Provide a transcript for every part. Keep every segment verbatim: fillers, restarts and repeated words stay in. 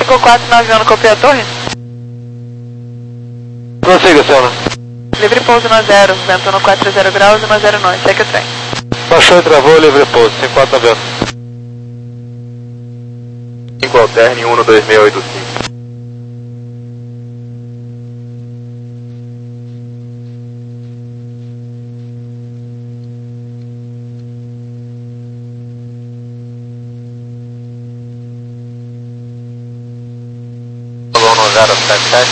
cinco quatro nove um, copiou a torre? Prossiga, senhora. Livre pouso no zero, vento no quatro zero graus e no zero nove, segue o trem. Baixou e travou, livre pouso, cinco quatro nove um. cinco alterne, um no dois seis oito cinco. zero sete sete.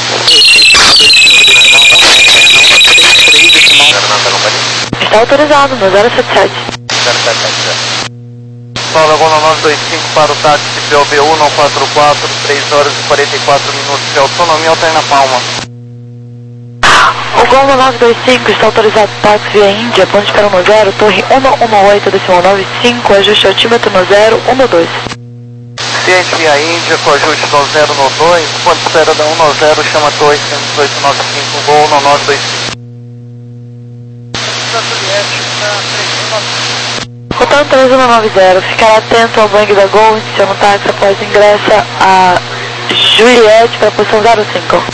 Está autorizado no zero sete sete. zero sete sete. Paulo Gol nove dois cinco para o táxi P O V um não quatro quatro, três horas e quarenta e quatro minutos de autonomia, alterna Palma. O Gol nove dois cinco está autorizado táxi via Índia, ponte para no zero, torre um um oito, decimal nove cinco, ajuste altímetro no zero um dois. Ciente via Índia, com ajuste no zero no dois, ponto espera da um no zero, chama torre cento e dezoito nove cinco, Gol no nove dois cinco. Rotando três um nove zero, ficar atento ao bang da Gol, iniciando o táxi após ingressa a Juliette para a posição zero cinco.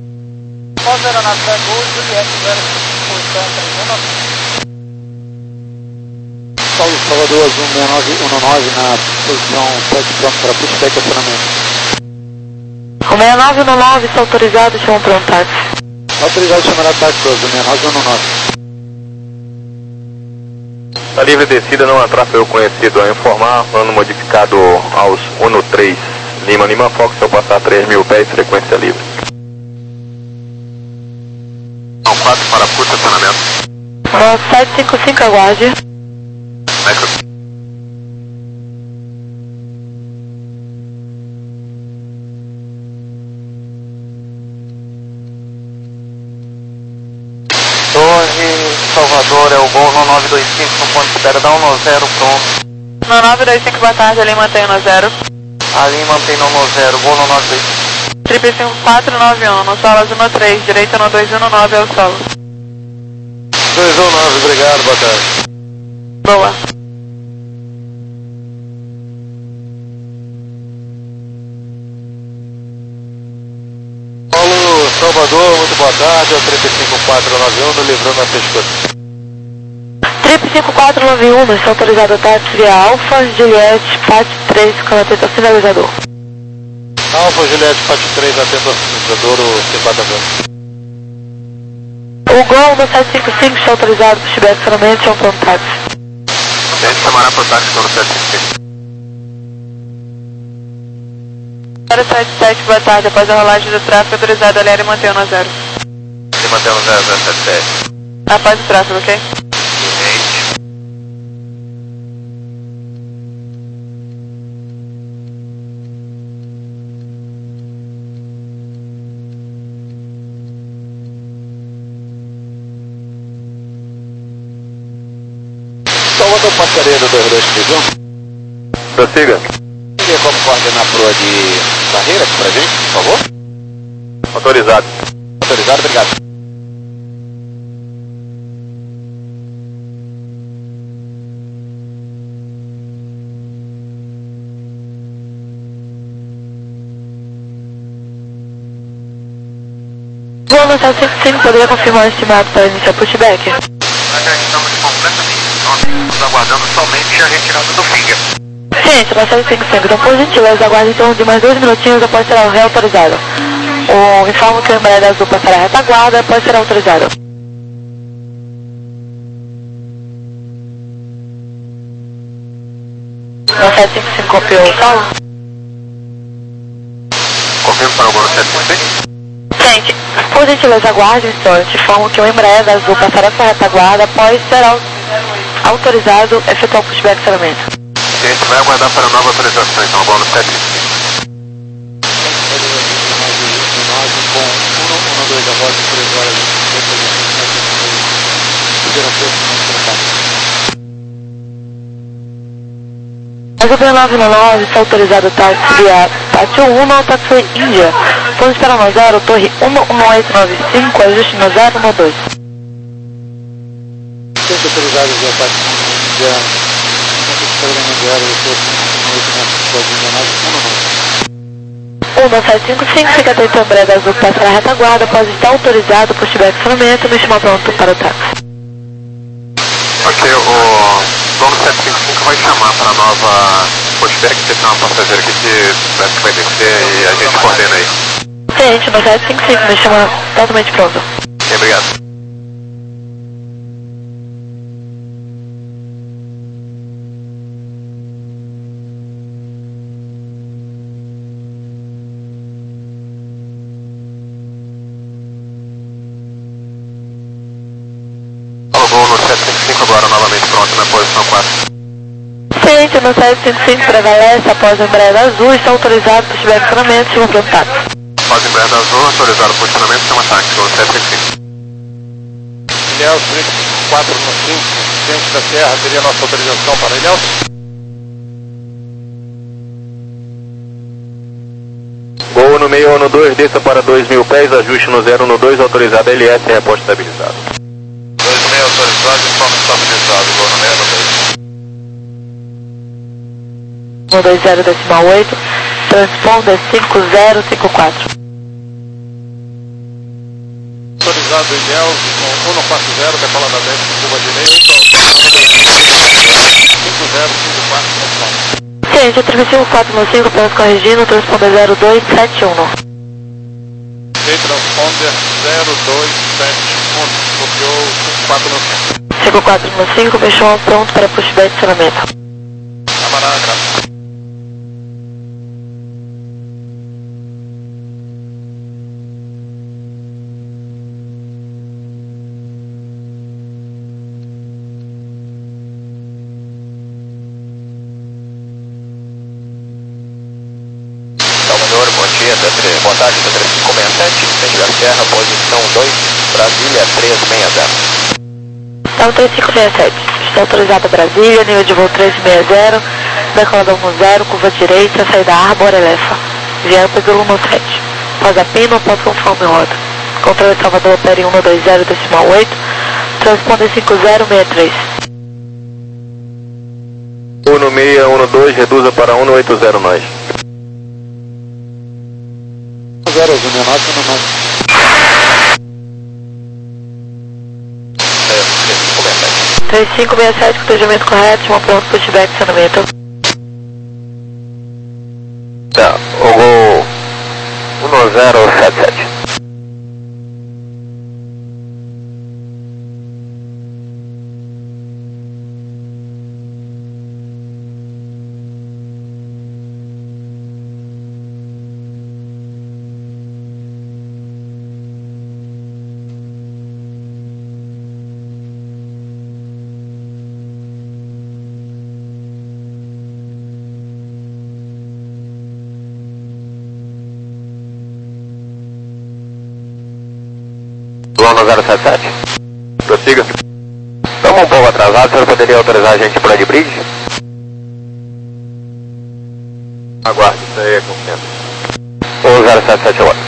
Paulo Salvador Azul seis nove um nove na posição sete, pronto para pushback acionamento. O seis nove um nove está autorizado, chama para um táxi. Autorizado chamar a táxi Azul seis nove um nove. A livre descida não há tráfego conhecido a informar, plano modificado aos um três, Lima Lima Fox, ao passar três mil pés, frequência livre. Não, quatro para curto acionamento. No sete cinco cinco, aguarde. Metro. Torre Salvador é o Gol no nove dois cinco, no ponto de espera, dá um no zero, pronto. No nove dois cinco, boa tarde, ali mantém no zero. Ali mantém no no zero, Gol no nove dois cinco. Triple cinco quatro nove um, no solo azul no três, direita no dois um nove é o solo. dois um nove, obrigado, boa tarde. Boa. Paulo Salvador, muito boa tarde, é o triple cinco quatro nove um, no livrando a pescoço. Triple cinco quatro nove um, está autorizado a táxi via Alfa, Juliette, Pat três, com atento ao sinalizador. Alfa, Juliette, Pat três, atento ao sinalizador, o cinco quatro nove um. O Gol no sete cinco cinco está autorizado para estiver acionamento, chama para um táxi. A gente chamará para o táxi no sete cinco cinco. zero sete sete, boa tarde, após a rolagem do tráfego, autorizado a Léria mantém no zero. E mantém no zero zero sete sete. Após o tráfego, ok? Salvador Passaredo dois dois três um. Prossiga. Tem como coordenar a proa de barreira pra gente, por favor? Autorizado. Autorizado, obrigado. Gol no sete cinco cinco, poderia confirmar o estimado para iniciar pushback? Nós já estamos completamente estamos aguardando somente a retirada do finger. Ciência, no sete cinco cinco, então por gentileza, aguarde em torno de mais dois minutinhos após será reautorizado. O informo que o Embraer Azul passará a retaguarda após será autorizado. No sete cinco cinco, copiou o solo? Confirmo para o Gol sete cinco cinco. Gente, por gentileza, aguarde um instante. Informo que o Embraer Azul passará essa retaguarda após ser au autorizado efetuar o pushback de acionamento. A gente vai aguardar para nova autorização, então, Gol no sete cinco cinco. Azul nove nove está autorizado o táxi via Pátio um no táxi Índia. Ponto para no zero, torre um um oito nove cinco, ajuste no zero no dois. Sempre autorizado via Pátio Índia. Ponto para no zero, torre um um oito nove cinco, ajuste no zero no dois. O um nove sete cinco cinco, fica atento ao Breda Azul que passa na retaguarda, após estar autorizado por estiver acionamento, me chama pronto para o táxi. Ok, o dono sete cinco cinco vai chamar para a nova pushback, porque tem uma passageira aqui que parece que vai descer e a gente coordena aí. Ciente, nove sete cinco cinco, me chama totalmente pronto. Ok, obrigado. Voo no sete cinco cinco agora, novamente pronto na posição quatro. Ciente, no sete cinco cinco prevalece após o Breda Azul, está autorizado por estiver acionamento, chama pronto táxi. Após o Breda Azul, autorizado por acionamento, chama táxi, no sete cinco cinco. Ilhéus, quatro no cinco, Ciente da Serra, teria nossa autorização para Ilhéus? Gol no meio, no dois, desça para dois mil pés, ajuste no zero no dois, autorizado L S, reposto estabilizado. dois meio autorizado e forma estabilizado, gol no meio, no dois. um dois zero decimal oito, transponder cinco zero cinco quatro. Autorizado Ilhéus, um um quatro zero, decola da dez, curva direita, cinco zero cinco quatro. Ciente, a trinta e cinco quatro no cinco, apenas corrigindo, transponder zero dois sete um. Ok, transponder zero dois sete um, copiou cinco quatro no cinco. cinco quatro no cinco, me chama pronto para pushback de acionamento. Camarada, graças. Salvador, bom dia, boa tarde, três cinco seis sete, Ciente da Serra, posição dois, Brasília três seis zero. Então três cinco seis sete, está autorizado Brasília, nível de voo três seis zero, decolador um zero, curva direita, saída Arbor Elefa, via pelo um sete, após a pino, após conforme rota. Controle Salvador, opere um dois zero decimal oito, transponder cinco zero seis três. um no meio, um no dois, reduza para um no oito zero nós. zero zero nove no nove. três cinco seis sete, cotejamento correto, chama pronto, pushback de acionamento. Tá, o gol um zero sete sete. Lona zero sete sete. Prossiga. Estamos um pouco atrasados, o senhor poderia autorizar a gente para de bridge? Aguarde, isso aí é confiança. O zero sete sete agora.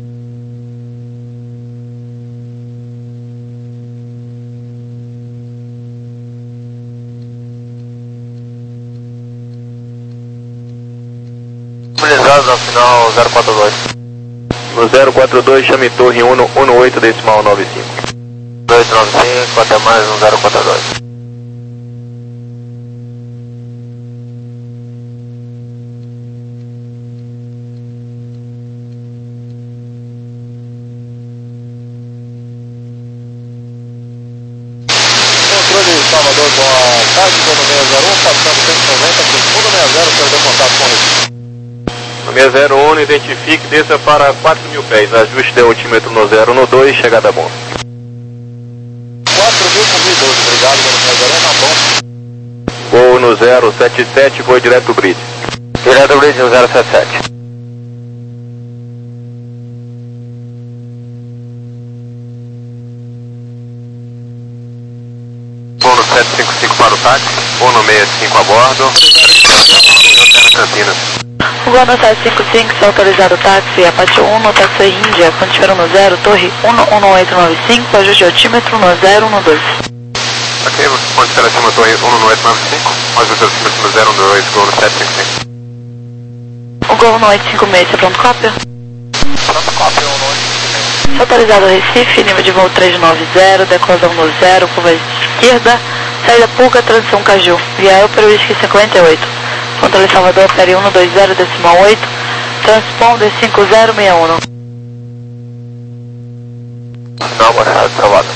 Mobilizado no final zero quatro dois. No zero quatro dois, chame torre um no oito decimal nove cinco. dois nove cinco, até mais no zero quatro dois. Controle Salvador, boa tarde, dono seis zero um, passando cento e noventa, segundo seis zero, senhor deu contato com ele. No seis zero um, identifique, desça para quatro mil pés, ajuste de altímetro no zero no dois, chegada bom. quatro mil por mil e doze, obrigado, dono seis zero um, tá bom. Voo no zero sete sete, vou direto bridge. Direto bridge no zero sete sete. Voo no sete cinco cinco para o táxi, voo no seis cinco a bordo. Campinas. O Gol no sete cinco cinco, está autorizado o táxi, Apache um no táxi Índia, quando no zero, torre um um oito nove cinco, ajuste de altímetro no zero no dois. Ok, pode ser acima torre um no oito nove cinco, ajuste de altímetro no zero no dois, Gol no sete cinco cinco. O Gol no oito cinco seis, pronto cópia? Pronto cópia, um no oito cinco seis. Autorizado Recife, nível de voo trezentos e noventa, decoração no zero, curva esquerda, saída Puca, transição Caju, via Elper Whisky cinquenta e oito. Controle Salvador, série um dois zero, decimal oito, transponder cinco zero seis um. Não, Baixada, Salvador.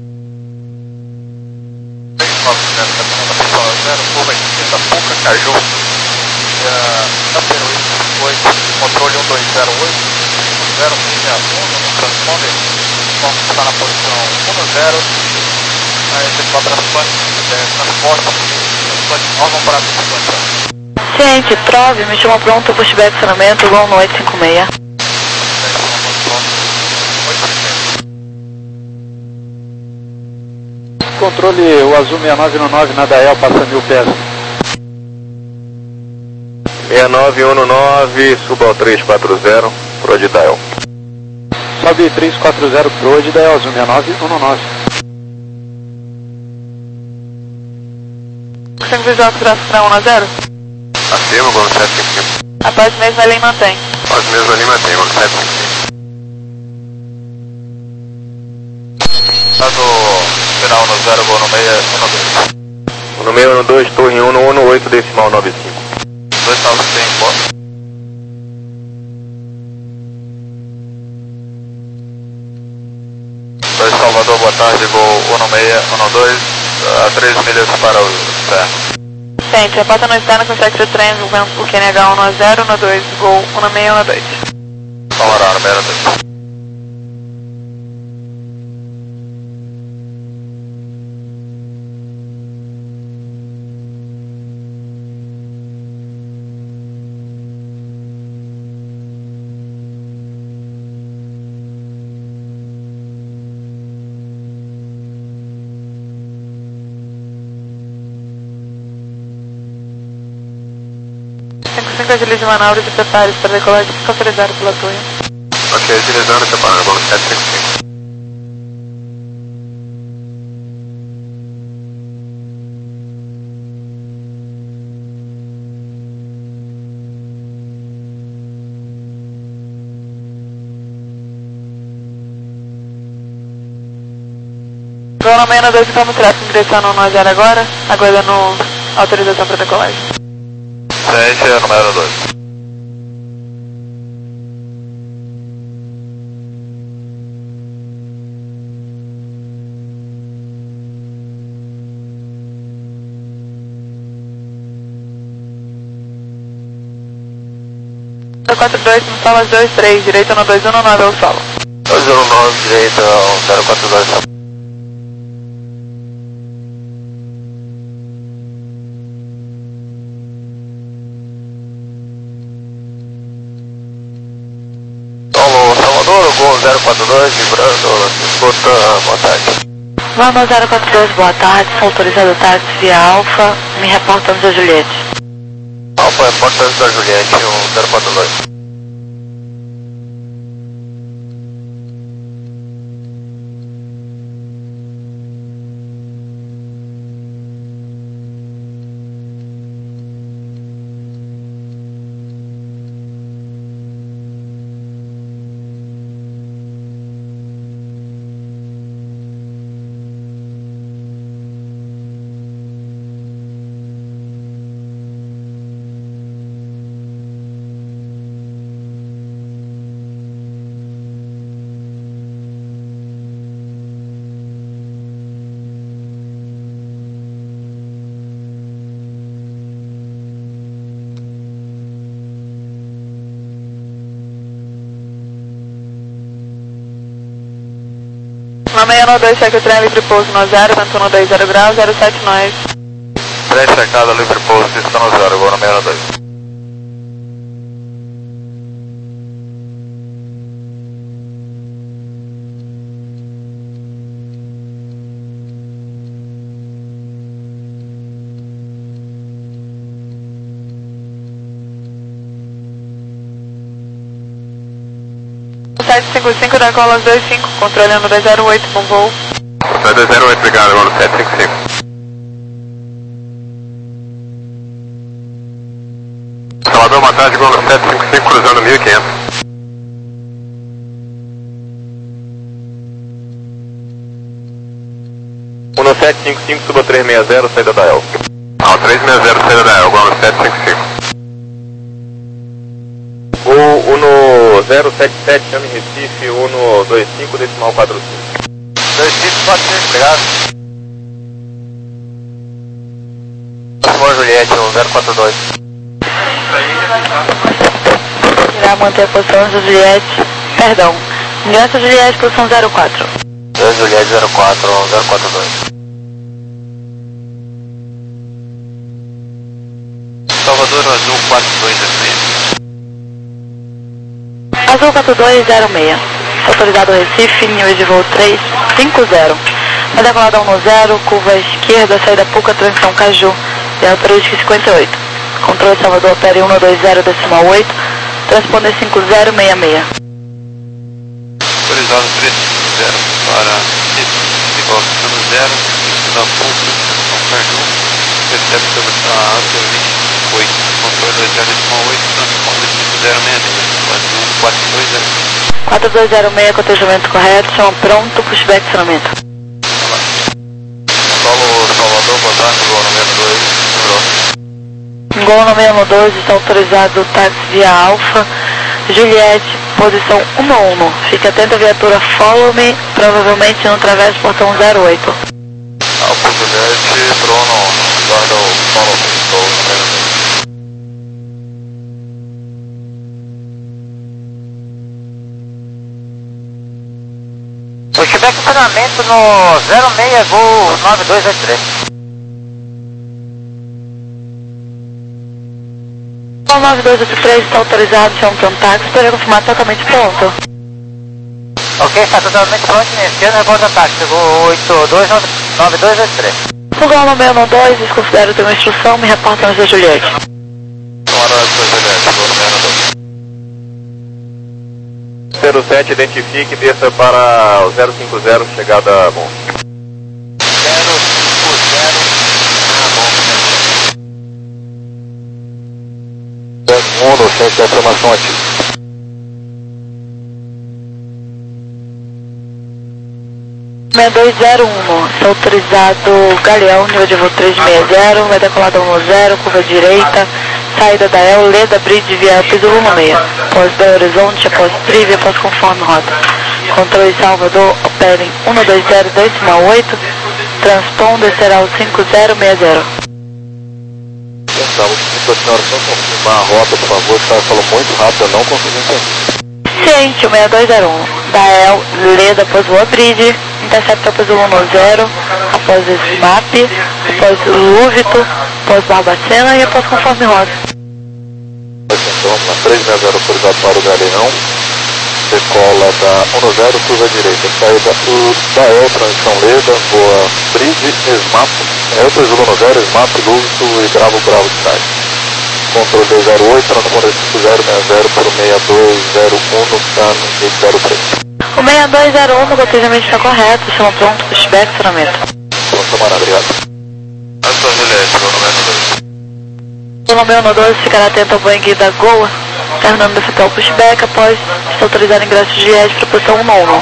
Curva esquerda, Puca, Caju, via Elper Whisky oito, controle um dois zero oito, cinco zero seis um, no transponder, vamos estar na posição um zero, aí efetuar transporte, transporte, transporte, órgão para transporte. Ciente, Trove, me chama pronto, pushback acionamento, Gol no oito cinco seis. Controle, o Azul seis nove um nove na Dael, passa mil pés. seis nove um nove, suba ao três quatro zero, pro de Dael. Sobe três quatro zero pro de Dael, Azul seis nove um nove. cinco visual para um a zero? Acima, Gol sete cinco cinco. Após mesmo ali mantém. Após mesmo ali mantém, Gol sete cinco cinco. Dado final no zero, Gol no seis um dois. No seis um dois, torre um no oito, decimal nove cinco. dois nove cinco. dois Salvador, boa tarde, Gol um seis um dois, a três milhas para o externo. Ciente, reporta no externo com sexo de trem, envolvendo o Q N H um zero um dois, Gol um seis um dois. Camarada, no seis um dois. cinco cinco agilize manobras e prepare-se para decolar de autorizado pela torre. Ok, utilizando essa parada, Gol sete cinco cinco. Gol no seis um dois, como tráfego, direção no um zero agora, aguardando autorização para decolagem. Ciência, número dois. quatro dois, no solo dois três, direita no dois um nove ao solo. dois um nove, direita, zero quatro dois. Gol zero quatro dois, vibrando, escuta, boa tarde. Lama zero quatro dois, boa tarde, autorizado táxi via Alfa, me reporta São Juliette. Alfa, reporta da Juliette, um zero quatro dois. Na seis um dois, segue o trem livre pouso no zero, vento no dois zero graus, zero sete nós. Trem checado, livre pouso, pista no zero, Gol no seis um dois. sete cinco cinco da cola dois cinco, controlando dois zero oito, bom voo. dois zero oito, obrigado, Gol sete cinco cinco. Salvador, uma tarde, Gol no sete cinco cinco, cruzando mil e quinhentos. um no sete cinco cinco, suba três seis zero, saída da El. Ah, três seis zero, saída da El, Gol no sete cinco cinco. Gol um no zero sete sete, chame Recife, um no dois cinco, decimal quatro cinco. dois cinco quatro cinco, obrigado. Próximo Juliette, um zero quatro dois. Irá manter a posição de Juliette, perdão, Ingresso Juliette, posição zero quatro. dois Juliette zero quatro, zero quatro dois. Salvador Azul quatro dois zero seis. Azul quatro dois zero seis. Autorizado Recife, nível de voo três cinco zero. Vai decolar da um no zero, curva esquerda, saída Puca, transição Caju, e autorística cinquenta e oito. Controle Salvador, opere um no dois zero, decimal oito, transponder cinco zero seis seis. Autorizado três cinco zero para igual no zero, da Puca, transição Caju, recebe sobre a autorística oito. Controle dois zero, decimal oito, transponder cinco zero seis seis. Azul quatro dois zero seis. quatro dois zero seis, cotejamento correto, chama pronto, pushback acionamento. Solo Salvador, boa tarde, Gol no menos dois, Gol no menos dois, está autorizado táxi via Alfa, Juliette, posição um no um. Fique atento à viatura Follow Me, provavelmente no travesso portão zero oito. Alfa Juliette, Bruno, guarda o Follow Me, Gol no menos dois. Pushback acionamento no zero seis, Gol nove dois oito três. Gol nove dois oito três está autorizado, chama pronto táxi, para confirmar totalmente pronto. Ok, está totalmente pronto, iniciando, reborda táxi, Gol oito dois nove dois oito três. O Gol no menos dois, desconsidero ter uma instrução, me reporta antes da Juliette. Tomara da Juliette, Gol no menos dois. zero sete, identifique e desça para o zero cinco zero, chegada bom. zero cinco zero, ah, bom. um no centro de informação ativa. seis dois zero um, está autorizado Galeão, nível de voo três seis zero, vai decolar da um no zero, curva direita, saída da El, Leda, Bridge, via piso um no seis. Após Belo Horizonte, após Trivia, após conforme rota. Controle Salvador, operem um no dois zero, decimal oito, transponder será o cinco zero seis zero. Estamos pedindo a senhora só confirmar a rota, por favor, a senhora falou muito rápido, eu não consegui entender. Ciente, o seis dois zero um, da El, Leda, após Boa Bridge, intercepta após o um no zero, após Smap, após Lúvito, após Barbacena e após conforme rota. Então, na três seis zero autorizado para o Galeão, decola da um no zero, curva direita, saída da El, transição Leda, Boa Bridge, Smap, El três um no zero, Smap, Lúvito e Bravo, Bravo de trás. Controle dois zero oito, transponder cinco zero seis zero por seis dois zero um no cano zero três. O seis dois zero um, o cotejamento está correto, chama pronto, pushback, acionamento. Pronto, camarada, obrigado. Azul Juliette, Gol no menos dois. O menos dois ficará atento ao banho da Goa, terminando de efetuar o pushback após estar autorizado ingresso de Juliette para a posição um no um.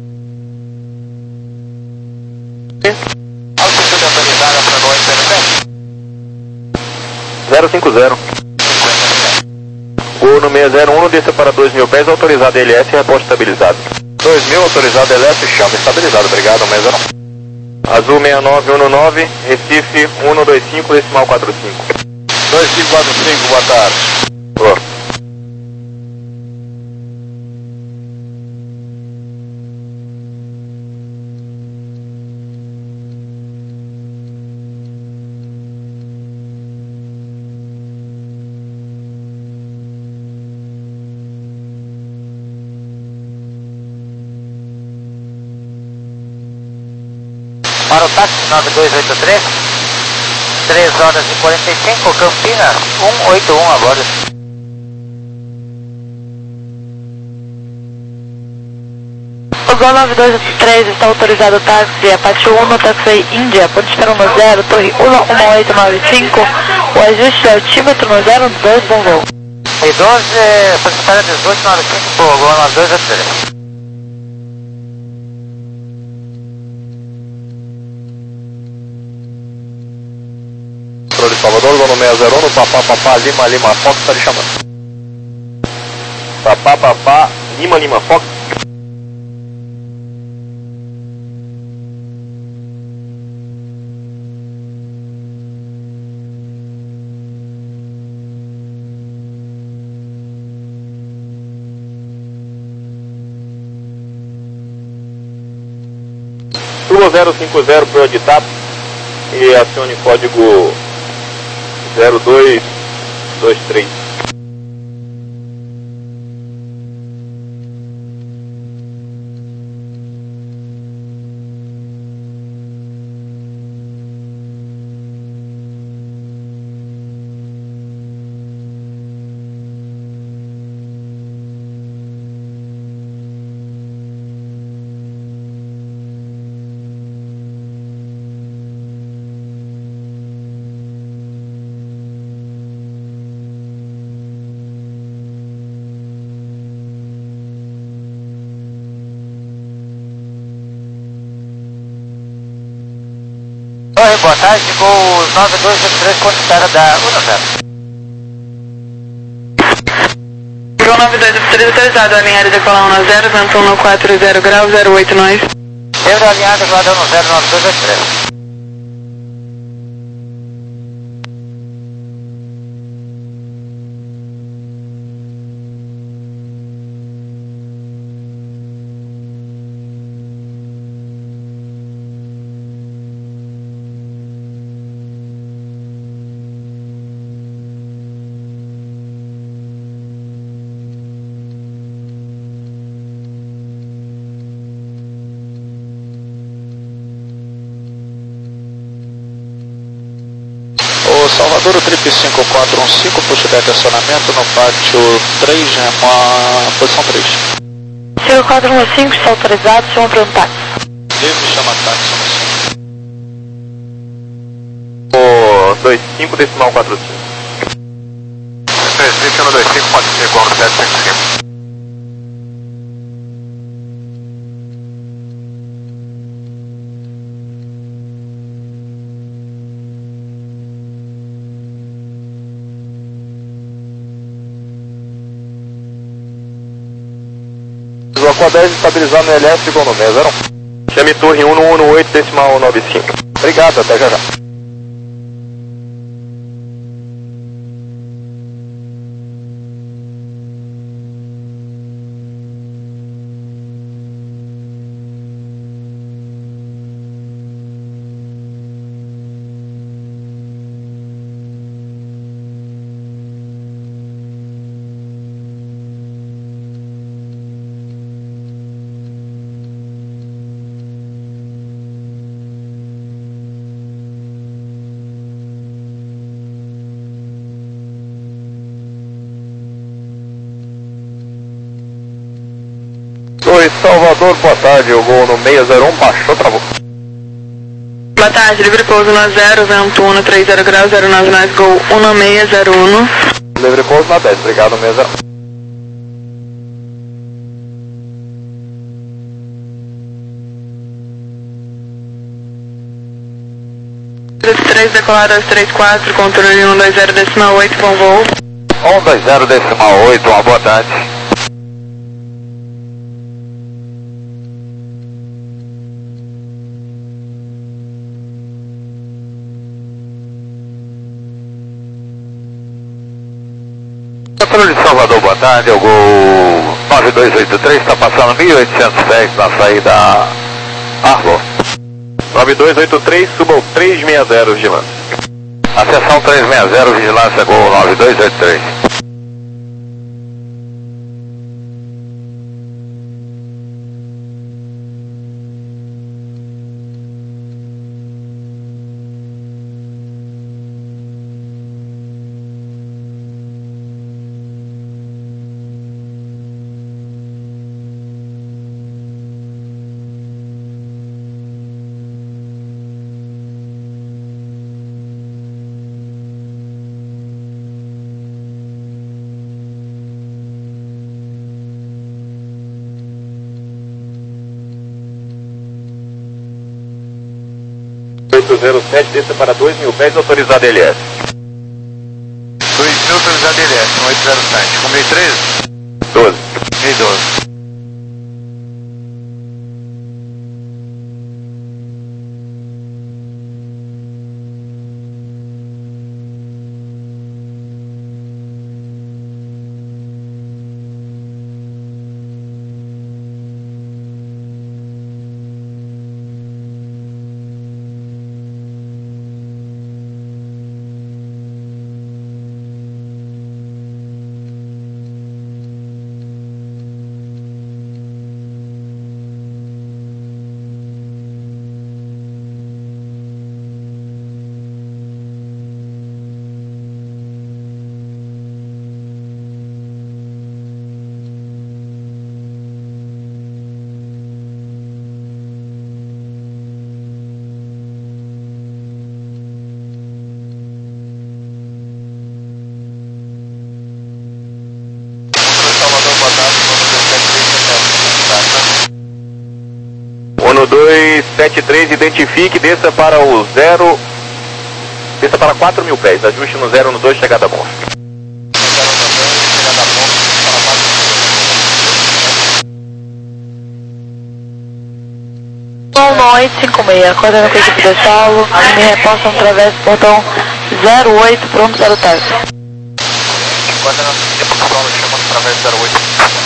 Altitude autorizada para Gol N P. zero cinco zero. Gol no seis zero um, desça para dois mil pés, autorizado L S, reposto estabilizado. dois mil, autorizado L S, chama estabilizado, obrigado, seis zero um. Azul seis nove um nove, Recife um no dois cinco, decimal quatro cinco. dois cinco quatro cinco, boa tarde. Boa. Para o táxi nove dois oito três, três horas e quarenta e cinco, Campinas um oito um a bordo. O Gol nove dois oito três está autorizado táxi, Apache um, táxi Índia, ponto espera no zero, torre um um oito nove cinco, o ajuste é altímetro no zero dois, bom voo. E doze, secretária dezoito, nove cinco, por Gol nove dois oito três. Controle de Salvador, Gol no seis zero um, Papá, Papá, Lima, Lima, Fox, tá lhe chamando. Papá, Papá, Lima, Lima, Fox. Turbo zero cinco zero para o Editap e acione código zero dois dois três. Oi, boa tarde, Gol nove dois oito três, ponto espera da um zero. Gol nove dois oito três autorizado, alinhado decolar um zero, vento um no quatro zero grau, zero oito nós. Euro alinhado, decolar um zero nove dois oito três. Salvador, o trip cinco quatro um cinco, puxa de acionamento no pátio três, rema, posição três. cinco quatro um cinco, está autorizado, chama para um táxi. Livre, chama táxi, chama O dois cinco decimal quatro cinco. Presente no dois cinco, pode ser igual no sete cinco cinco. Aqua dez estabilizando no elétrico no seis zero um. Chame torre um no um no oito decimal nove cinco. Obrigado, até já já. Oi, Salvador, boa tarde, o Gol no seis zero um, baixou, travou. Boa tarde, livre pouso na zero, vento um no três zero grau, zero nove nove, Gol um no seis zero um. Livre pouso na dez, obrigado, seis zero um. três decolar dois três quatro, controle um dois zero decimal oito, bom voo. um dois zero decimal oito, uma boa tarde. Controle de Salvador, boa tarde, o Gol nove dois oito três, está passando mil oitocentos pés na saída Arlo. nove dois oito três, suba o três seis zero, vigilância. Acessão três seis zero, vigilância, Gol nove dois oito três. oito zero sete, desça para dois mil pés, autorizado L S. dois mil autorizado L S, um oito zero sete. Com mil e treze? doze. mil e doze. um dois sete três, identifique, desça para o zero, desça para quatro mil pés, ajuste no zero no dois, chegada a ponto. um oito cinco seis, acordando com a equipe de Saulo, me reposta através do portão zero oito, pronto para o táxi. Acordando com a equipe de Saulo, chamando através do zero oito.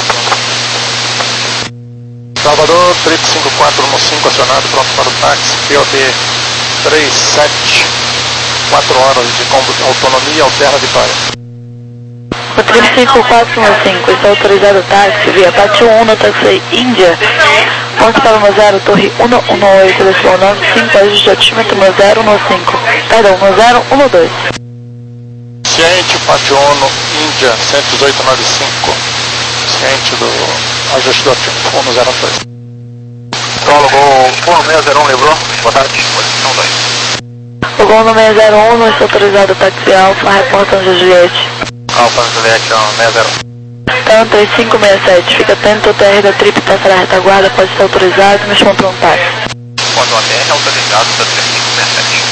Salvador, três cinco quatro um cinco acionado, pronto para o táxi, P O D três sete, quatro horas de autonomia, alterna Vitória. O três cinco quatro um cinco, está autorizado o táxi via Pátio um no táxi Índia, ponto para o zero, torre cento e dezoito, decimal nove cinco, ajuste de altímetro no zero um cinco, perdão, no zero um dois. Ciente, Pátio um, Índia, cento e dezoito nove cinco, ciente do ajuste do altímetro, um zero dois. Saulo, Gol um seis zero um, lembrou? Boa tarde, posição dois. O Gol no seis zero um, não está autorizado o táxi Alfa, reporta Anjo Juliette. Alfa Juliette, seis zero um. Então, três cinco seis sete, fica atento, o T R da Trip passa na retaguarda, pode ser autorizado, me chama para um táxi. Quando a T R é autorizado, da três cinco seis sete.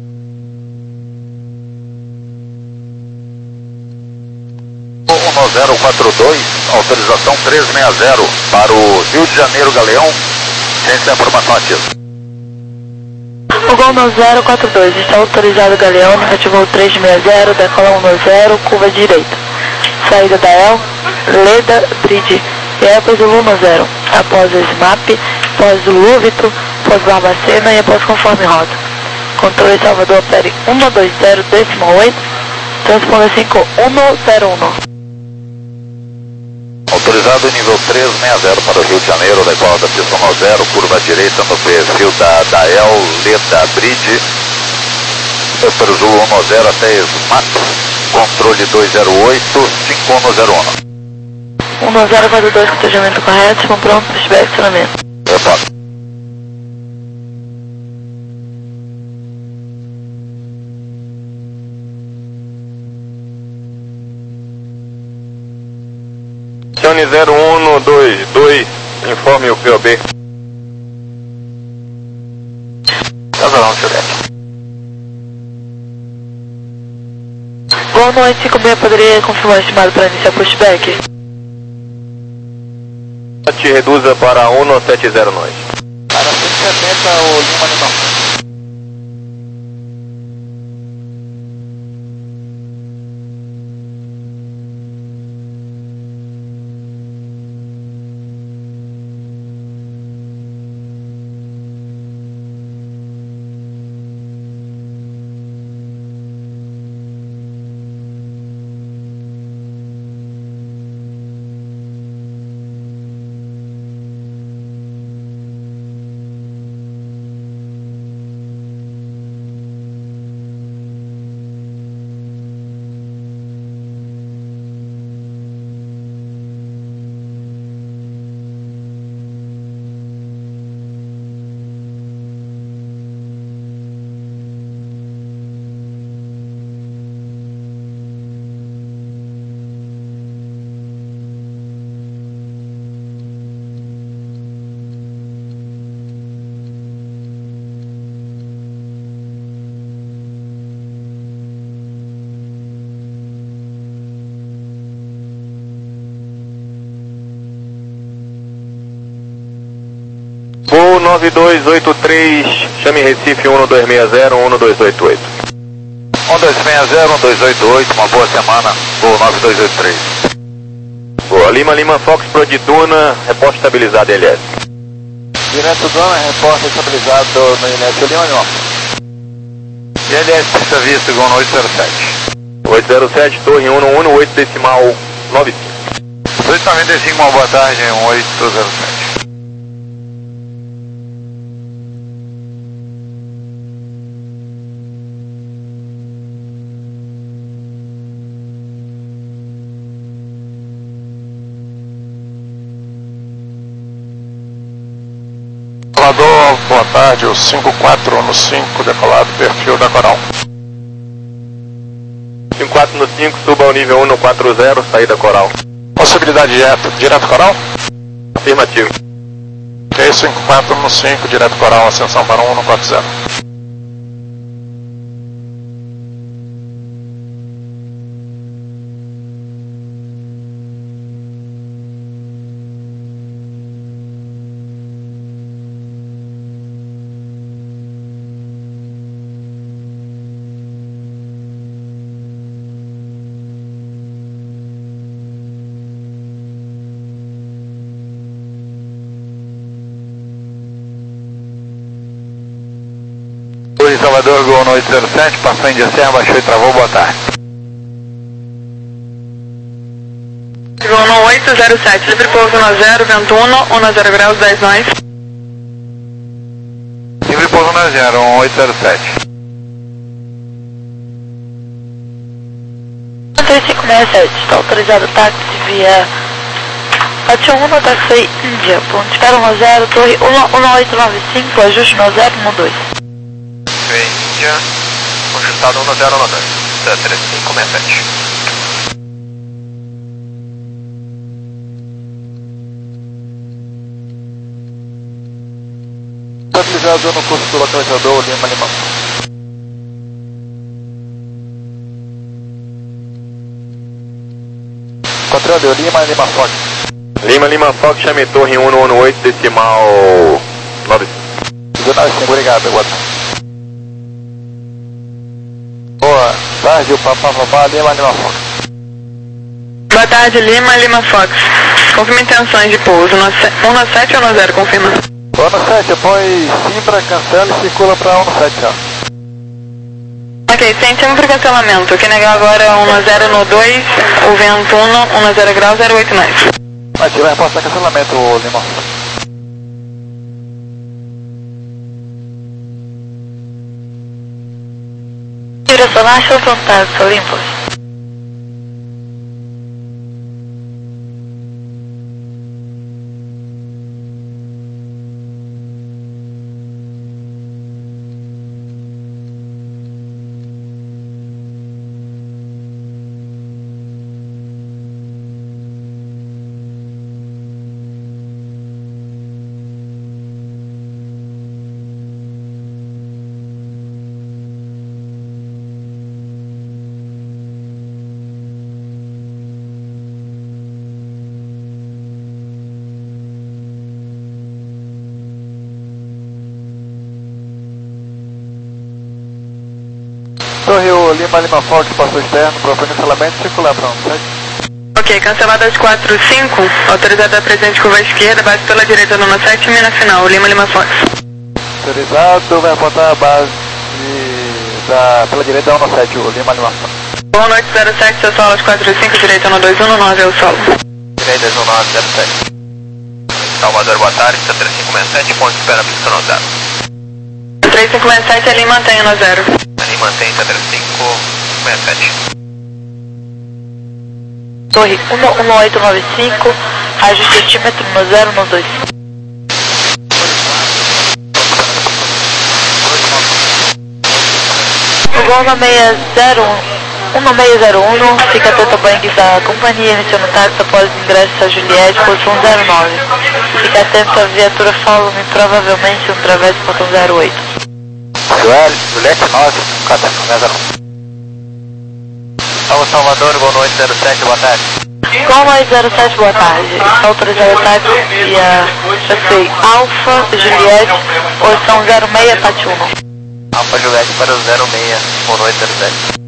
um zero quatro dois, autorização três seis zero para o Rio de Janeiro Galeão, ciência informação ativa. O Gol no zero quatro dois, está autorizado o Galeão, negativo três seis zero, decola um zero, curva direita. Saída da El, Leda, Bridge, e após o Luma zero, após o SMAP, após o Lúvito, após o Barbacena e após conforme rota. Controle Salvador, opere um dois zero, décimo oito, transponder cinco um zero um. Autorizado nível três seis zero para o Rio de Janeiro, decola da pista um zero, curva direita no perfil da, da El, Leda, Bridge, Super Zulu um zero até SMAP, controle dois zero oito, cinco um zero um. um zero quatro dois, cortejamento correto, estão prontos para estiver acionamento. Repórter. Cione zero um dois dois, informe o P O B. Casalão, Juliette. Gol no oito cinco seis, poderia confirmar o estimado para iniciar pushback? Te reduza para um sete zero nove. Para cento e setenta, o Lima Animal. nove dois oito três, chame Recife um dois seis zero, um dois oito oito. um dois seis zero, um dois oito oito, uma boa semana, voo nove dois oito três. Boa, Lima Lima Fox Pro de Duna, reporte estabilizado L S. Direto Duna, reporte estabilizado no I N S Lima Lima. E L S pista vista, igual no oito zero sete. oito zero sete, torre um um oito decimal nove cinco. oito noventa e cinco, uma boa tarde, um oito zero sete. Decolador, boa tarde, o cinco quatro no cinco, decolado, perfil da Coral. cinco quatro no cinco, suba ao nível um no quatro zero, saída Coral. Possibilidade direto, direto Coral? Afirmativo. Ok, cinco quatro no cinco, direto Coral, ascensão para um no quatro zero. Torre Salvador, Gol no oito zero sete, passou em Índia Serra, baixou e travou, boa tarde. Gol no oito zero sete, livre pouso no zero, vento um, um zero graus, dez nós. Livre pouso no zero, um oito zero sete. três cinco seis sete, está autorizado o táxi via Pátio um, táxi Índia, ponto espera no zero, torre um oito nove cinco, ajuste no zero um dois. Índia, ajustado um zero um dois, três cinco seis sete. Estabilizado no curso do localizador Lima Lima. Controle Lima Lima Fox. Lima Lima Fox, chame torre um um oito decimal nove cinco. nove cinco, obrigado, boa tarde. Boa tarde, o Papá Papá Lima Lima Fox. Boa tarde, Lima Lima Fox. Confirma intenções de pouso no um no sete ou no zero, confirma. um no sete, põe sim para cancela e circula para um no sete já. Ok, sentimos para cancelamento. O que negar agora é um no zero no dois, o vento um, um zero graus, zero oito nós. Ativa a resposta de cancelamento, Lima Fox. Direcionar, show contato, Olympus. Torre o Lima Lima Fox, passou externo, propõe cancelamento e circular para um sete. Ok, cancelado às quatro cinco, autorizado a presente curva esquerda, base pela direita no sete, mina final, Lima Lima Fox. Autorizado, vai apontar a base da, pela direita um no sete, o Lima Lima Fox. Boa noite, zero sete, seu solo às quatro cinco, direita no dois um nove, é o solo. Direita no nove zero sete. Salvador, boa tarde, três cinco seis sete, ponto de espera pista no zero. três cinco seis sete, ali mantém no zero. Ali mantém, três cinco seis sete. Torre um oito nove cinco, rádio centímetro no zero no dois. O gol no seis zero um, um seis zero um, fica atento ao banco da companhia, iniciando o táxi após ingresso a Juliette, posição zero nove. Fica atento à viatura follow-me, provavelmente um travesse posição zero oito. Juliette nove, quatro zero um. Salve Salvador, gol no oito zero sete, boa tarde. Com dois zero sete, boa tarde. Está autorizado o táxi via passei Alfa Juliette, posição zero seis, Tati um. Alfa Juliette para o zero seis, por oito zero sete.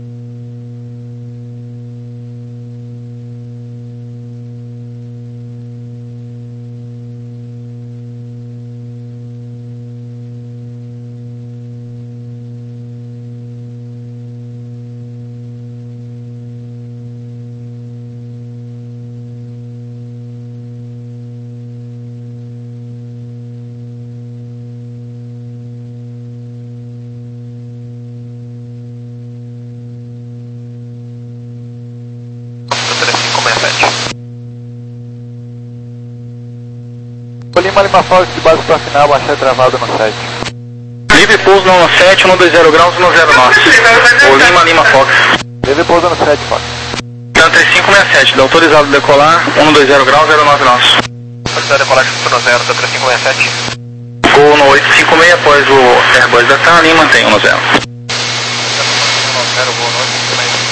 Lima Lima Fox de base para final, baixar travado no sete. Livre pouso no sete, um dois zero graus, um zero nove. O Lima Lima Fox. Livre pouso no sete, Fox. Então três cinco seis sete, dá autorizado decolar, um dois zero graus, zero nove nós. Autorizado decolar, no zero, tá três cinco seis sete. Gol no oito cinco seis após o Airbus da T A N e mantém um no zero. zero, gol no oito cinco seis.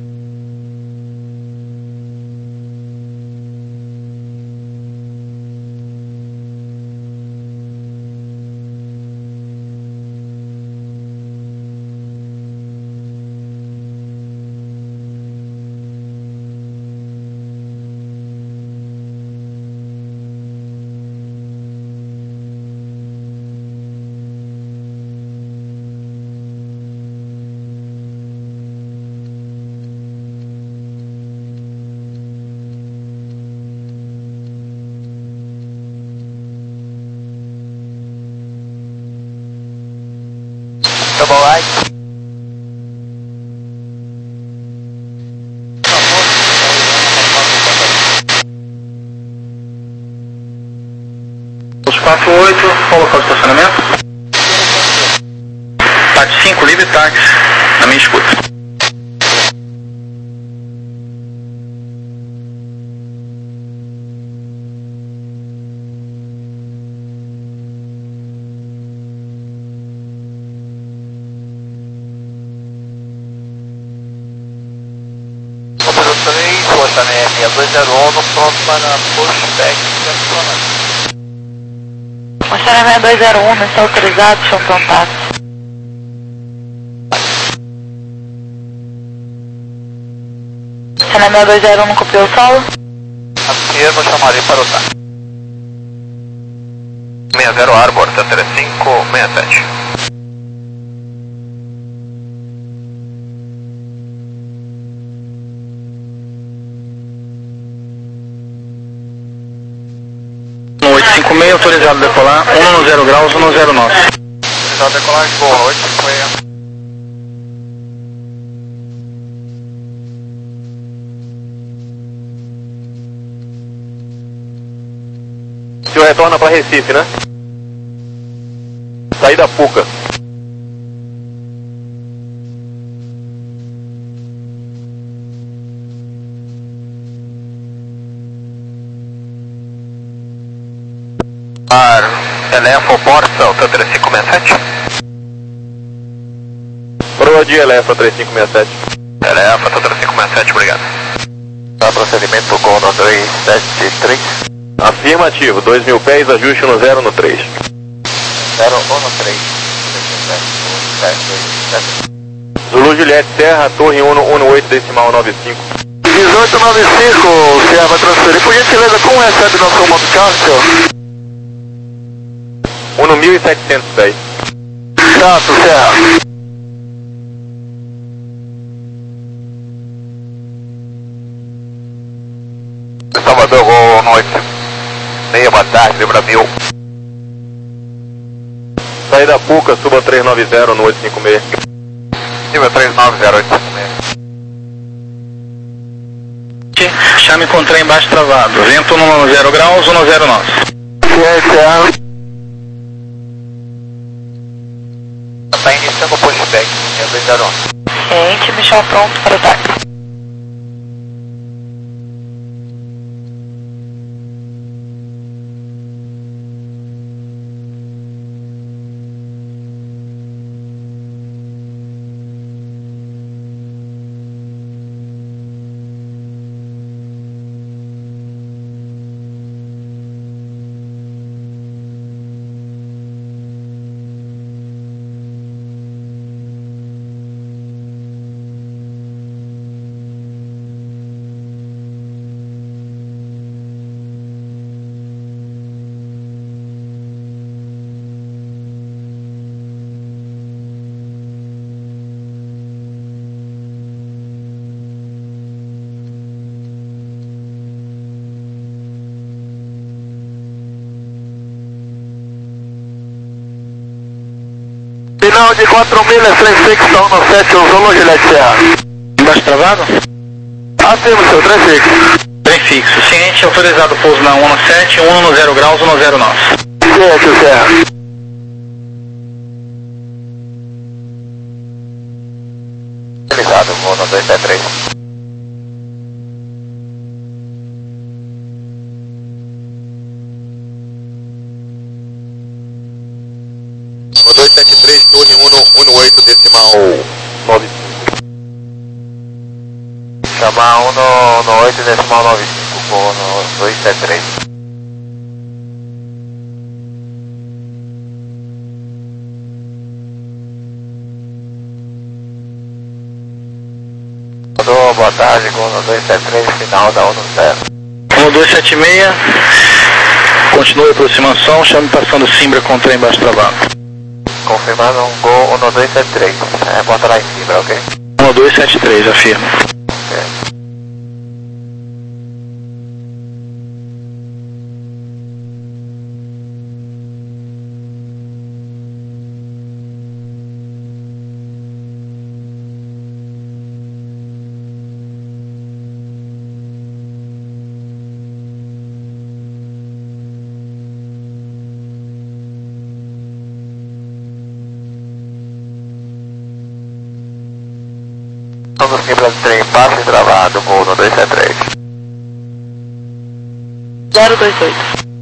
Double light. Os quatro oito, qual o local de estacionamento? Táxi cinco, livre táxi, na minha escuta. seis dois zero um, pronto para pushback estacionamento. Mostrará seis dois zero um, não está autorizado, chão contato. Se na seis dois zero um não copiou o solo? Afirmo, chamarei para o T A. seis zero Arbor, tá três cinco seis sete. oito cinco seis, autorizado decolar, um no zero graus, um no zero nove. Autorizado decolar, boa, oito cinco seis. O senhor retorna para Recife, né? Saída Puca. Ar, Elefa, Porta, Alta três cinco seis sete. Proa de Elefa três cinco seis sete. Elefa, Alta três cinco seis sete, obrigado. Tá, procedimento com no dois sete três. Afirmativo, dois mil pés, ajuste no zero no três. zero um no três. Zulu Juliette Serra, Torre um no oito decimal nove cinco. dezoito noventa e cinco, o senhor vai transferir. Por gentileza, como recebe nosso comando de carro, senhor? um no mil e setecentos pés. Exato, Serra. Salvador, Gol noite. Meia, boa tarde, lembra mil. Saída Puca, suba três nove zero no oito cinco seis. Nível três nove zero oito cinco seis. Chame com trem embaixo travado. Vento um no zero graus, um no zero nove. Ciência, Serra. Está iniciando o pushback, dois zero um. Ciente, Michel pronto para o táxi. Final de quatro milhas, trem fixo, um no sete, usou Juliette Serra. Embaixo travado? Afirma, seu, trem fixo. Trem fixo. Ciente, autorizado pouso na um no sete, um no zero graus, um no zero nove. Ciente, Serra. Autorizado, voo no dois sete três. No dois sete três, turno um no oito, decimal nove cinco. Chamar um no oito, decimal nove cinco, voo no dois sete três. Mandou, boa tarde, voo no dois sete três, final da um no zero. um dois sete seis, continue a aproximação, chame passando Simbra com o trem embaixo travado. Confirmando um gol um dois sete três, é, bota lá em cima, ok? um dois sete três, afirma. Ok. Vamos Simbra de trem, passe travado, voo no dois sete três. zero dois oito.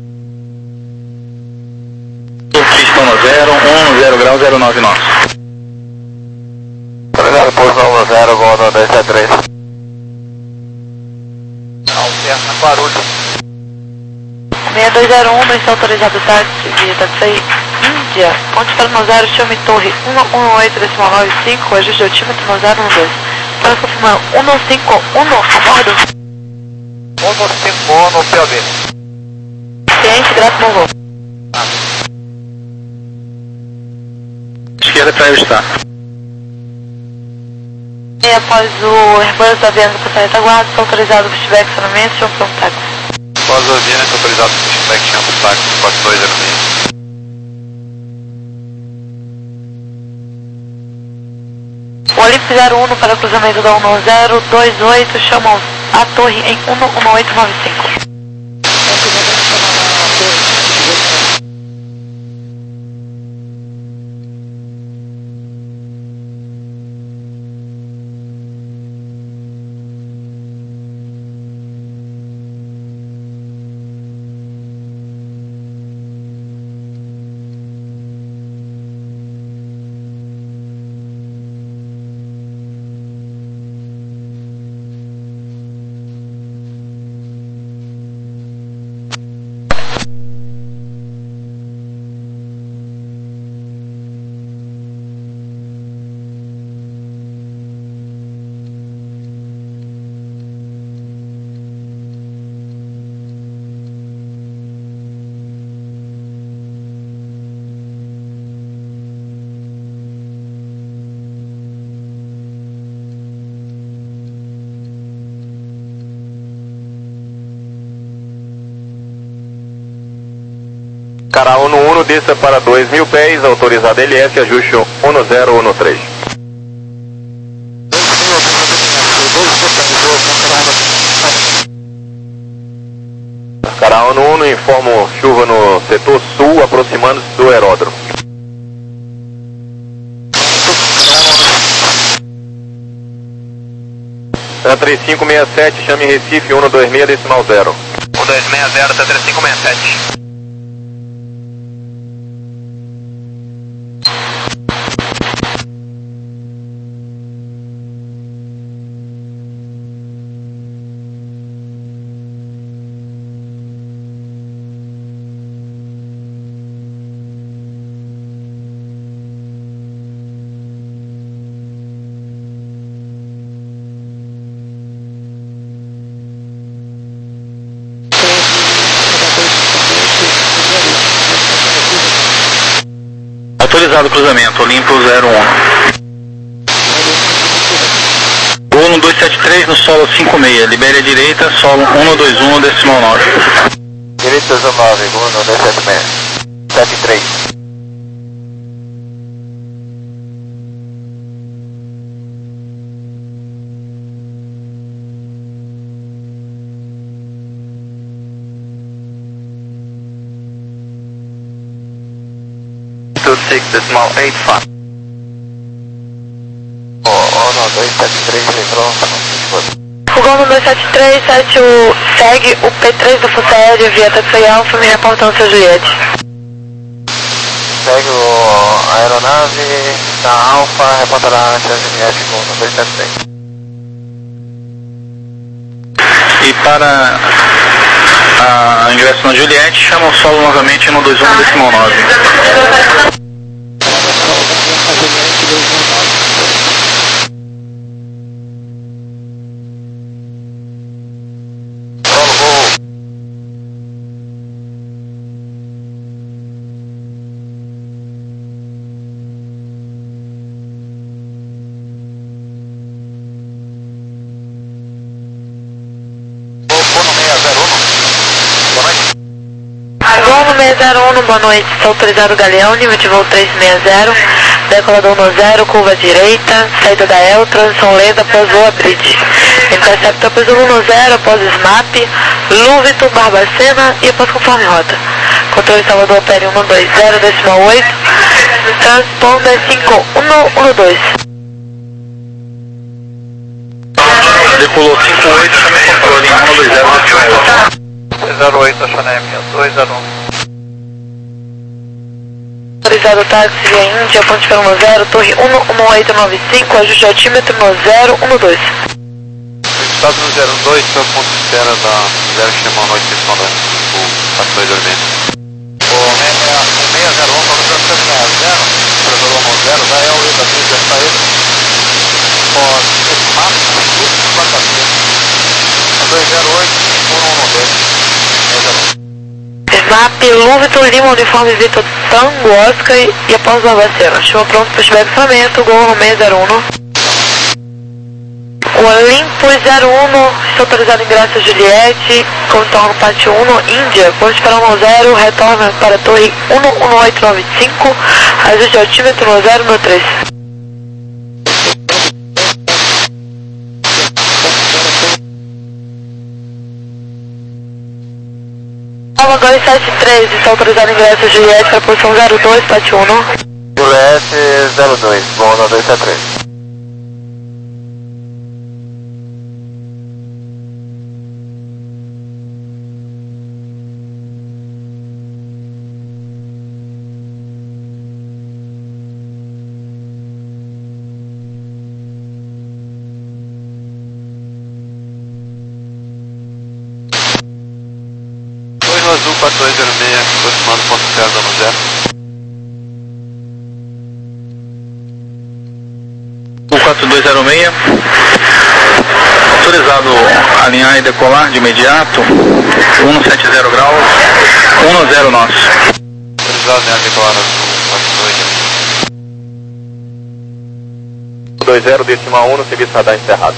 Pistão no zero, um no zero grau, zero nove nove. Autorizado pouso um no zero, voo no dois sete três. Alterna Guarulhos. seis dois zero um, está autorizado táxi via Tatsei Índia. Ponte para no zero, chame torre um um oito, decimal nove cinco, ajuste de altímetro no zero um dois. Para confirmar, um no cinco um a bordo. um no cinco um no P O B. Ciente, grato, bom voo. Esquerda para ajustar. E após o Airbus da Avianca passar retaguarda, está autorizado o feedback acionamento, chame para um táxi. Após o Avianca, autorizado o feedback, chama o táxi quatro dois zero seis. O Olímpico zero um para cruzamento da um no zero dois oito, chama a torre em um um oito nove cinco. Cara um no um, desça para dois mil pés, autorizado L F, ajuste um no zero, um no três. Cara um no um, informo chuva no setor sul, aproximando-se do aeródromo. três cinco seis sete, chame Recife um dois seis, decimal zero. um dois seis zero, três cinco seis sete. Autorizado o cruzamento, Olimpo zero um. Gol no dois sete três, no solo cinco seis, libere a direita, solo um dois um, decimal nove. Direita nove, gol no dois sete seis. sete três. zero seis decimal oito five. Ó, ó, não, dois sete três, pronto. Fogão no dois sete três, sete segue o P três do Força Aérea via Taxi Alfa, me reportando seu Juliette. Segue o, a aeronave da Alfa, reportará antes da Juliette no dois sete três. E para a ingresso na Juliette, chama o solo novamente no dois um decimal nove. seis zero um, boa noite, está autorizado o Galeão, nível de voo três seis zero, decolador no zero, curva direita, saída da El, transição lenta após voo a bridge. Interceptor após o no zero, após S M A P, Lúvito, Barbacena e após conforme rota. Controle Salvador, Opere um dois zero, decimal oito, transponder cinco um um dois. Decolou cinco oito, chama o controle em um dois zero, decimal oito. dois zero oito, Axonémia, dois zero um. Autorizado o táxi via Índia, ponte pelo no zero, torre um um oito nove cinco, ajuste de altímetro no zero um dois. Estado no zero dois, seu ponto de espera da zero Xemão noite de Sonda, o quatro dois zero seis. O seis zero um, quando você está zero, operador no zero, da E L da T já está ele. O esse mapa, tudo quarta-feira. dois zero oito, um um dois. S M A P, Lúvito, Lima, Uniforme Vitor, Tango, Oscar e após o Barbacena. Chuva pronto para estiver equipamento, Gol no seis zero um. O Olympus zero um, está autorizado ingresso a Juliette, contorno pátio um, Índia, ponte para um zero, retorna para a torre um um oito nove cinco, ajuste de altímetro no zero um três. Nova dois sete três, está autorizado ingresso a Juliette para a posição zero dois, pátio um. Juliette zero dois, bom na dois sete três. Azul quatro dois zero seis, aproximando ponto zero, dando zero. O quatro dois zero seis, autorizado a alinhar e decolar de imediato, cento e setenta graus, um zero nosso. Autorizado a alinhar e decolar quatro dois. dois zero decimal um, serviço radar encerrado.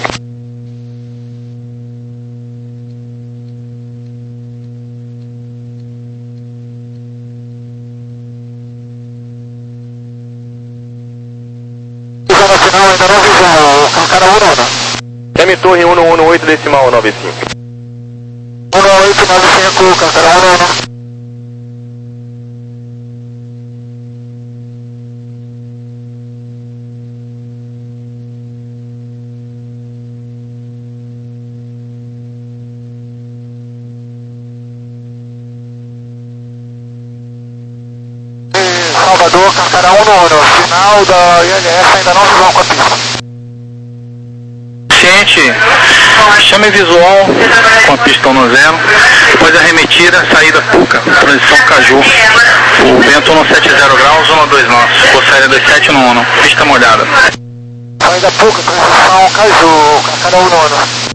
Não, ainda não visou o Cancara Urana. M Torre um um oito decimal nove cinco. um um oito nove cinco, Cancara Urana. Salvador, Cancara um um, final da I L S ainda não visão com a pista. Ciente, chame visual com a pista um zero, depois arremetida, saída Puca, transição Caju, o vento cento e setenta graus, um dois nosso, Força Aérea dois sete um um, pista molhada. Saída Puca, transição Caju, Cancara um um.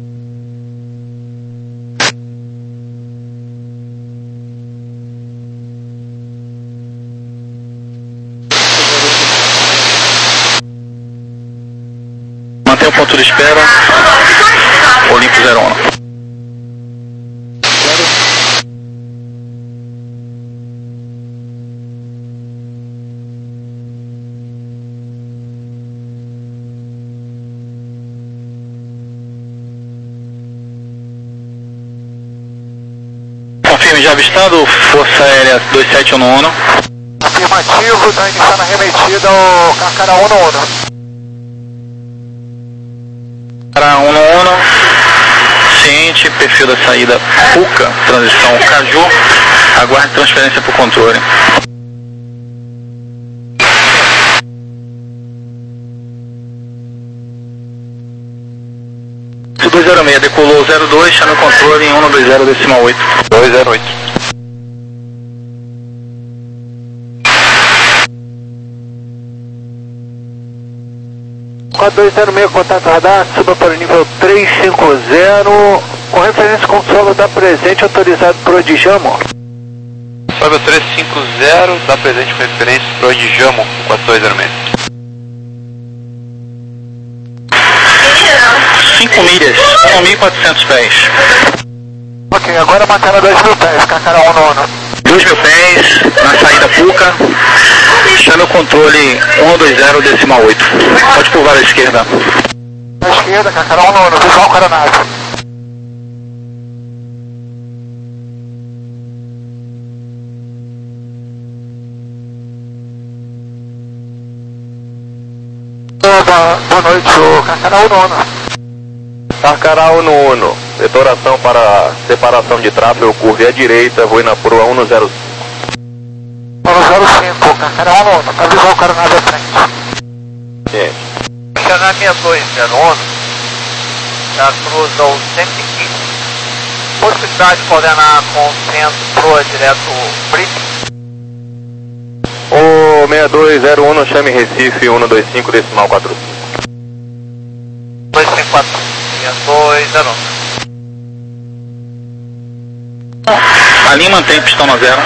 Mantém o ponto de espera, Olympus zero um. Confirme já avistado, Força Aérea dois sete um um. Confirma Afirmativo, está iniciando a remetida ao Carcará um no Uno. Carcará um no Uno, ciente, perfil da saída Puca, transição Caju, aguarde transferência para o controle. dois zero seis, decolou zero dois, chama o controle em um dois zero decimal oito. dois zero oito. quatro dois zero seis, contato radar, suba para o nível trezentos e cinquenta, com referência com solo da presente, autorizado para o Djamo. Sobe o trezentos e cinquenta, dá presente com referência para o Djamo, quatro dois zero seis. cinco milhas, um mil e quatrocentos pés. Ok, agora mantendo dois mil pés, Carcará um no Uno. dois mil pés, na saída Puca, chame o controle um dois zero decimal oito. Pode curvar à esquerda. À esquerda, Carcará um no Uno, visual coronado. Boa, boa noite, o Carcará um no Uno. Carcará um no Uno, detonação para separação de tráfego, curva à direita, vou na proa um zero cinco. um zero cinco, Carcará um no Uno, tá visual coronado à frente. Gente. Canal seis dois zero um, já cruzou cento e quinze. Possibilidade de coordenar com centro proa direto briefing. O seis dois zero um, chame Recife um dois cinco decimal quatro cinco. dois cinco quatro, seis dois zero um. A linha mantém pistão na zero.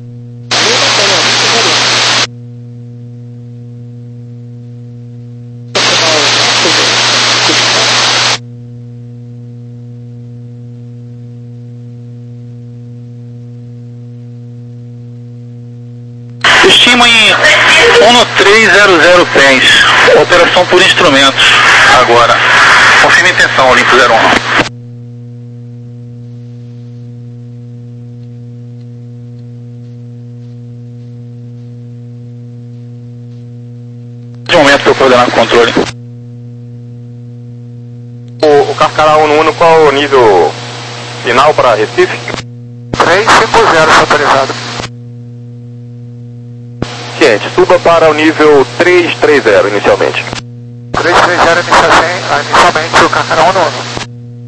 Estima em um três zero zero pés. Operação por instrumentos. Agora. Confirme a intenção, Olimpo zero um. De momento para eu coordenar o controle. O, o Carcará um no Uno, qual o nível final para Recife? trezentos e cinquenta, autorizado. Ciente, suba para o nível trezentos e trinta inicialmente. trezentos e trinta inicialmente, inicialmente o Carcará um no Uno.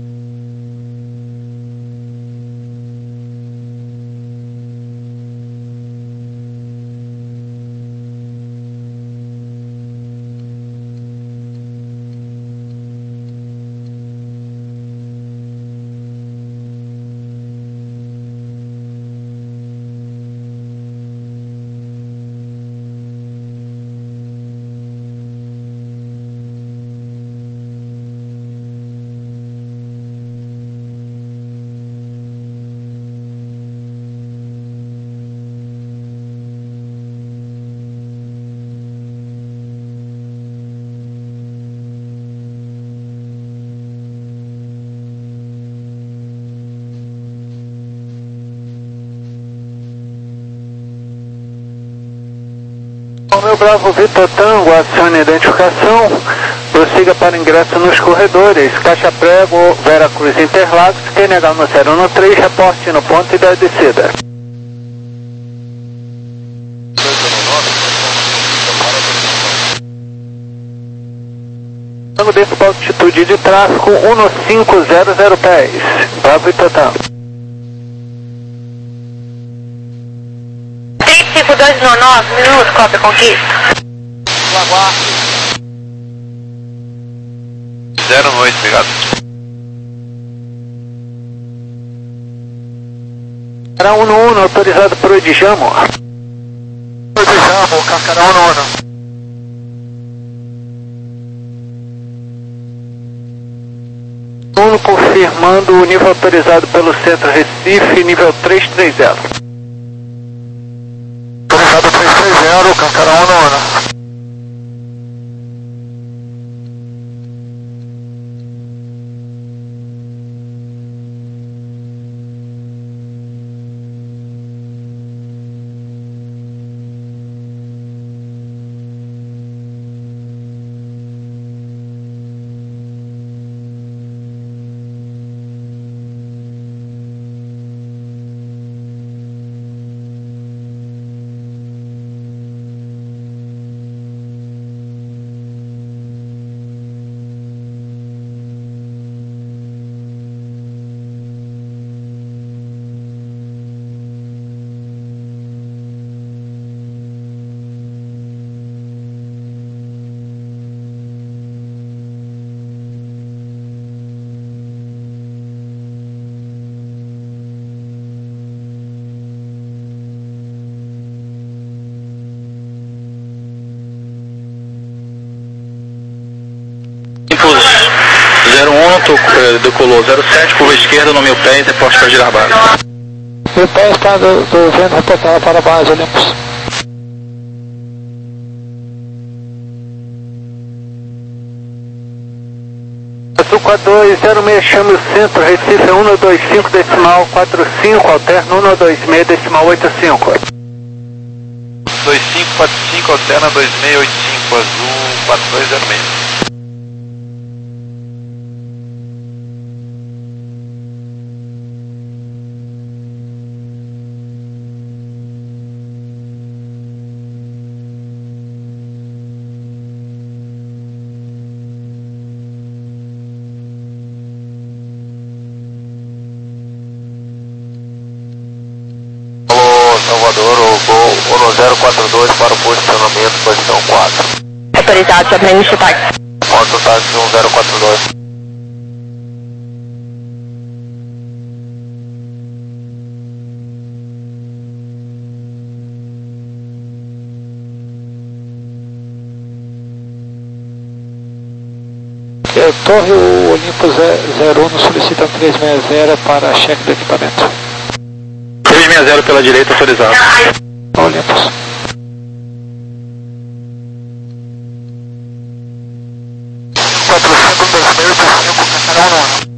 Meu Bravo Vitor Tango, acione a identificação, prossiga para ingresso nos corredores, Caixa Prego, Vera Cruz Interlagos, Q N H no zero um três, reporte no ponto e da descida. Tango desse altitude de tráfego um cinco zero zero pés, Bravo Vitor Tango. cinco dois nove minutos, cópia conquista. zero oito, obrigado. Carcará um no Uno, autorizado por o Djamo. Djamo, Carcará um no Uno. Uno confirmando o nível autorizado pelo Centro Recife, nível trezentos e trinta. Autorizado trezentos e trinta, Carcará um no Uno. Brasília, decolou zero sete, curva esquerda no meu pé, reporte para girar base. Meu pé está do, do vento reportado para a base, Olympus. Açúcar dois zero seis, chame o centro, Recife cento e vinte e cinco, decimal quatro cinco, alterno cento e vinte e seis, decimal oitenta e cinco. dois cinco quatro cinco, alterna dois seis oito cinco, azul quatro dois zero seis. Salvador, o Gol zero quatro dois para o posicionamento, posição quatro. Autorizado, já preenche o táxi. Quanto táxi um zero quatro dois. É, Torre o Olympus zero um solicita três seis zero para cheque do equipamento. três seis zero pela direita, autorizado. Olympus. quatro cinco dois seis oito cinco, canal nono.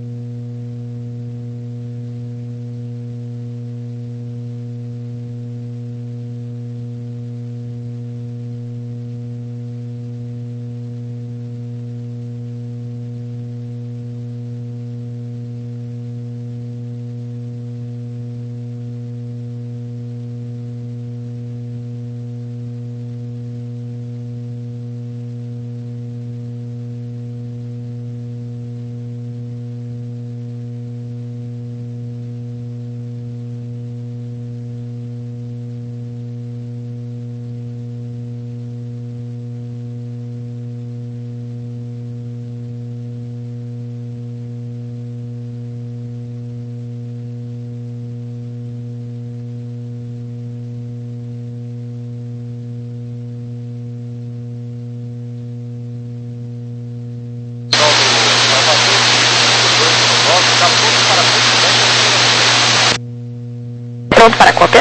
Pronto para a cópia?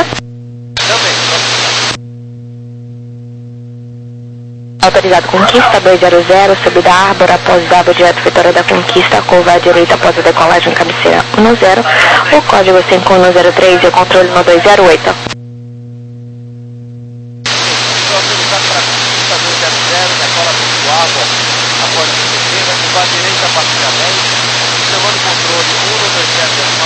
Autorizado Conquista dois zero zero, subida Árbora, após dado direto Vitória da Conquista, curva à direita após a decolagem cabeceira um zero, o código cinco um zero três e o controle no dois zero oito.